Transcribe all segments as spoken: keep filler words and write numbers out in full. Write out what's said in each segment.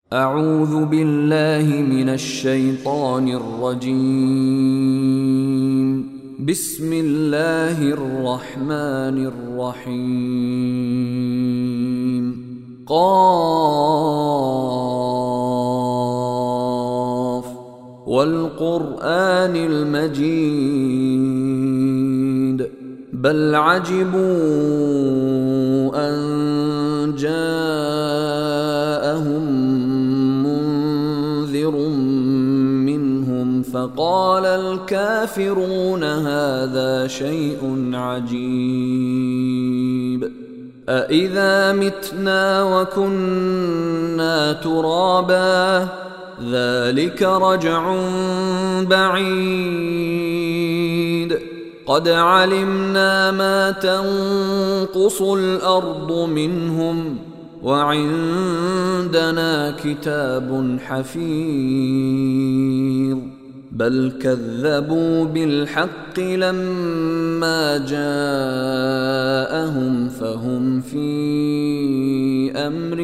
أعوذ بالله من الشيطان الرجيم. بسم الله الرحمن الرحيم. قاف والقرآن المجيد بل عجبوا أن جاءهم منهم فقال الكافرون هذا شيء عجيب أإذا متنا وكنا ترابا ذلك رجع بعيد قد علمنا ما تنقص الأرض منهم وعندنا كتاب حفيظ بل كذبوا بالحق لما جاءهم فهم في أمر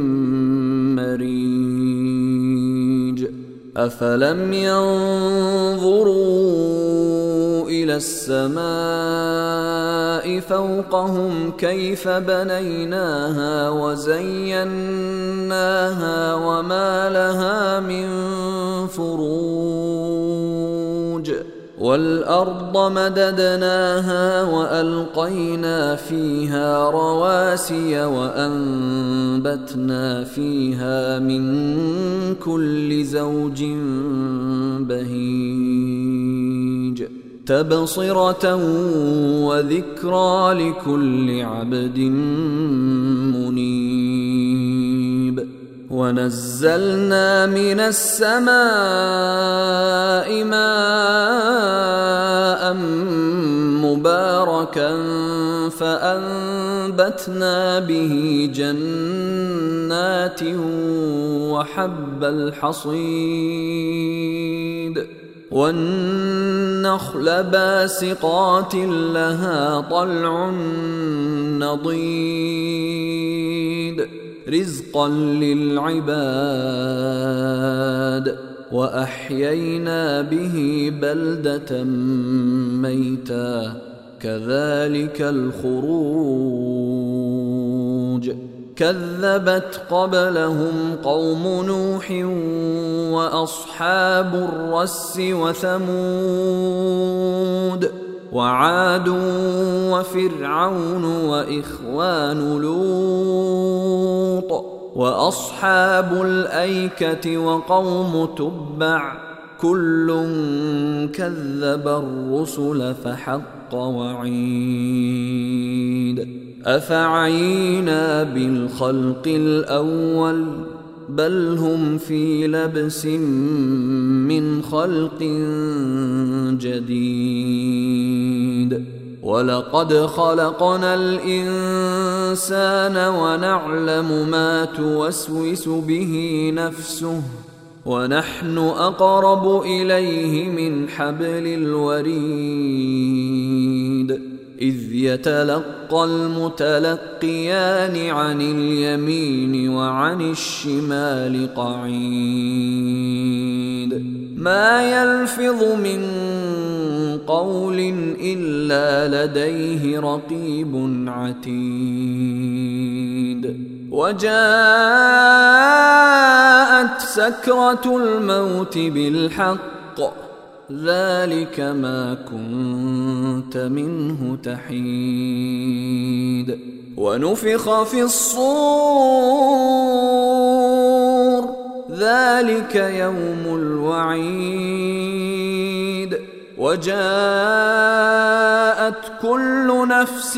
مريج أفلم ينظروا إلى السماء فوقهم كيف بنيناها وزيناها وما لها من فروج والأرض مددناها وألقينا فيها رواسي وأنبتنا فيها من كل زوج بهيج تبصرة وذكرى لكل عبد منيب ونزلنا من السماء ماء مباركا فأنبتنا به جنات وحب الحصيد والنخل باسقات لها طلع نضيد رزقا للعباد وأحيينا به بلدة ميتا كذلك الخروج كذبت قبلهم قوم نوح وأصحاب الرس وثمود وعاد وفرعون وإخوان لوط وأصحاب الأيكة وقوم تبع كل كذب الرسل فحق وعيد أفعينا بالخلق الأول بل هم في لبس من خلق جديد ولقد خلقنا الإنسان ونعلم ما توسوس به نفسه ونحن أقرب إليه من حبل الوريد إذ يتلقى المتلقيان عن اليمين وعن الشمال قعيد ما يلفظ من قول إلا لديه رقيب عتيد وجاءت سكرة الموت بالحق ذلك ما كنت منه تحيد ونفخ في الصور ذلك يوم الوعيد وجاءت كل نفس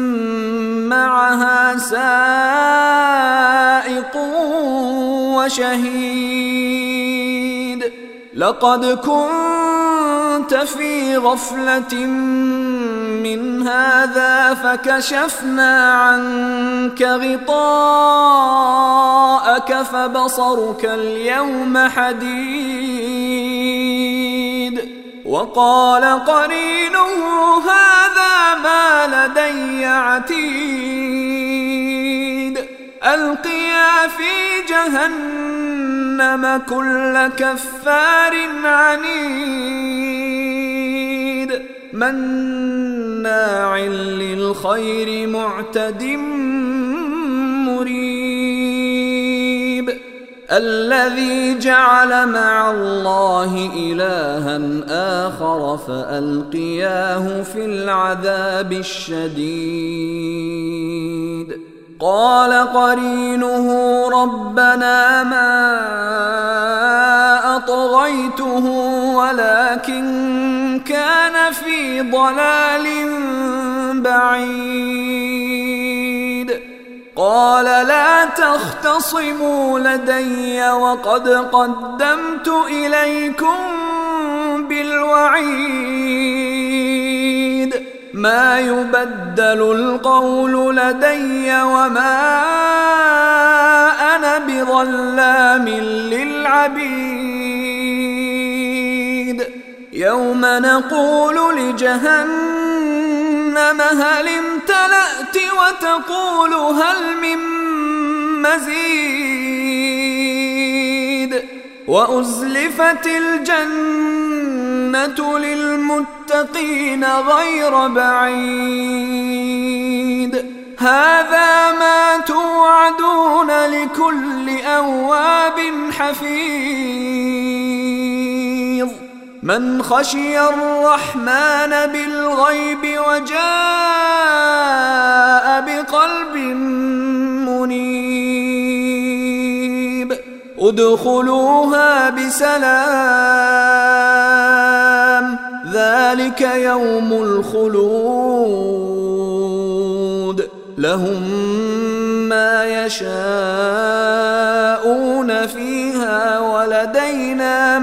معها سائق وشهيد لقد كنت في غفلة من هذا فكشفنا عنك غطاءك فبصرك اليوم حديد وقال قرينه هذا ما لدي عتيد ألقيا في جهنم جهنم كل كفار عنيد مناع للخير معتد مريب الذي جعل مع الله إلها آخر فألقياه في العذاب الشديد قال قرينه ربنا ما أطغيته ولكن كان في ضلال بعيد قال لا تختصموا لدي وقد قدمت إليكم بالوعيد ما يبدل القول لدي وما أنا بظلام للعبيد يوم نقول لجهنم هل امتلأت وتقول هل من مزيد وأزلفت الجنة للمتقين غير بعيد هذا ما توعدون لكل أواب حفيظ من خشي الرحمن بالغيب وجاء بقلب منيب ادخلوها بسلام ذلك يوم الخلود لهم ما يشاءون فيها ولدينا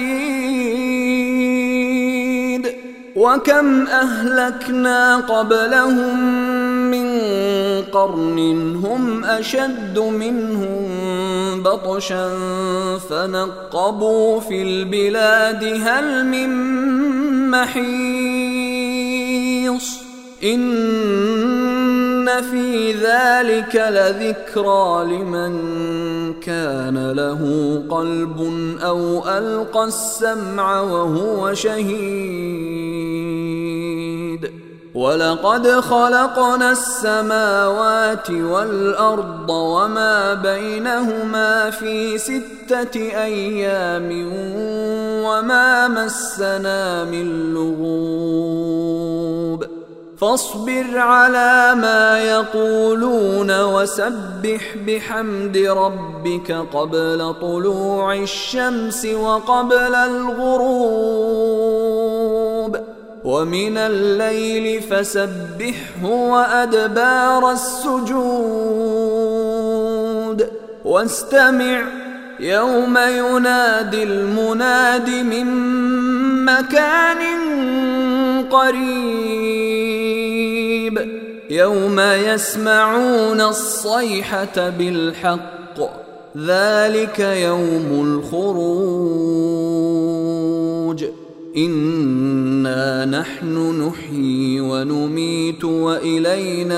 مزيد وكم أهلكنا قبلهم من قرن هم أشد منهم بطشا فنقبوا في البلاد هل من محيص إن في ذلك لذكرى لمن كان له قلب أو ألقى السمع وهو شهيد ولقد خلقنا السماوات والأرض وما بينهما في ستة أيام وما مسنا من لغوب فاصبر على ما يقولون وسبح بحمد ربك قبل طلوع الشمس وقبل الغروب ومن الليل فسبحه وأدبار السجود واستمع يوم ينادي المناد من مكان قريب يوم يسمعون الصيحة بالحق ذلك يوم الخروج إنا نحن نحيي ونميت وإلينا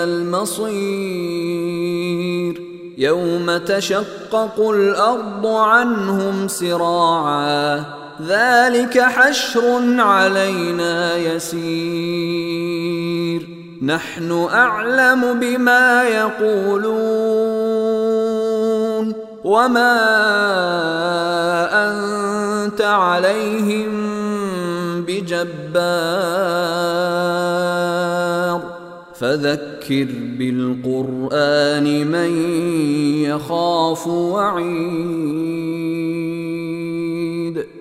المصير يوم تشقق الأرض عنهم سراعا ذلك حشر علينا يسير نحن أعلم بما يقولون وما أنت عليهم بجبار فذكر بالقرآن من يخاف وعيد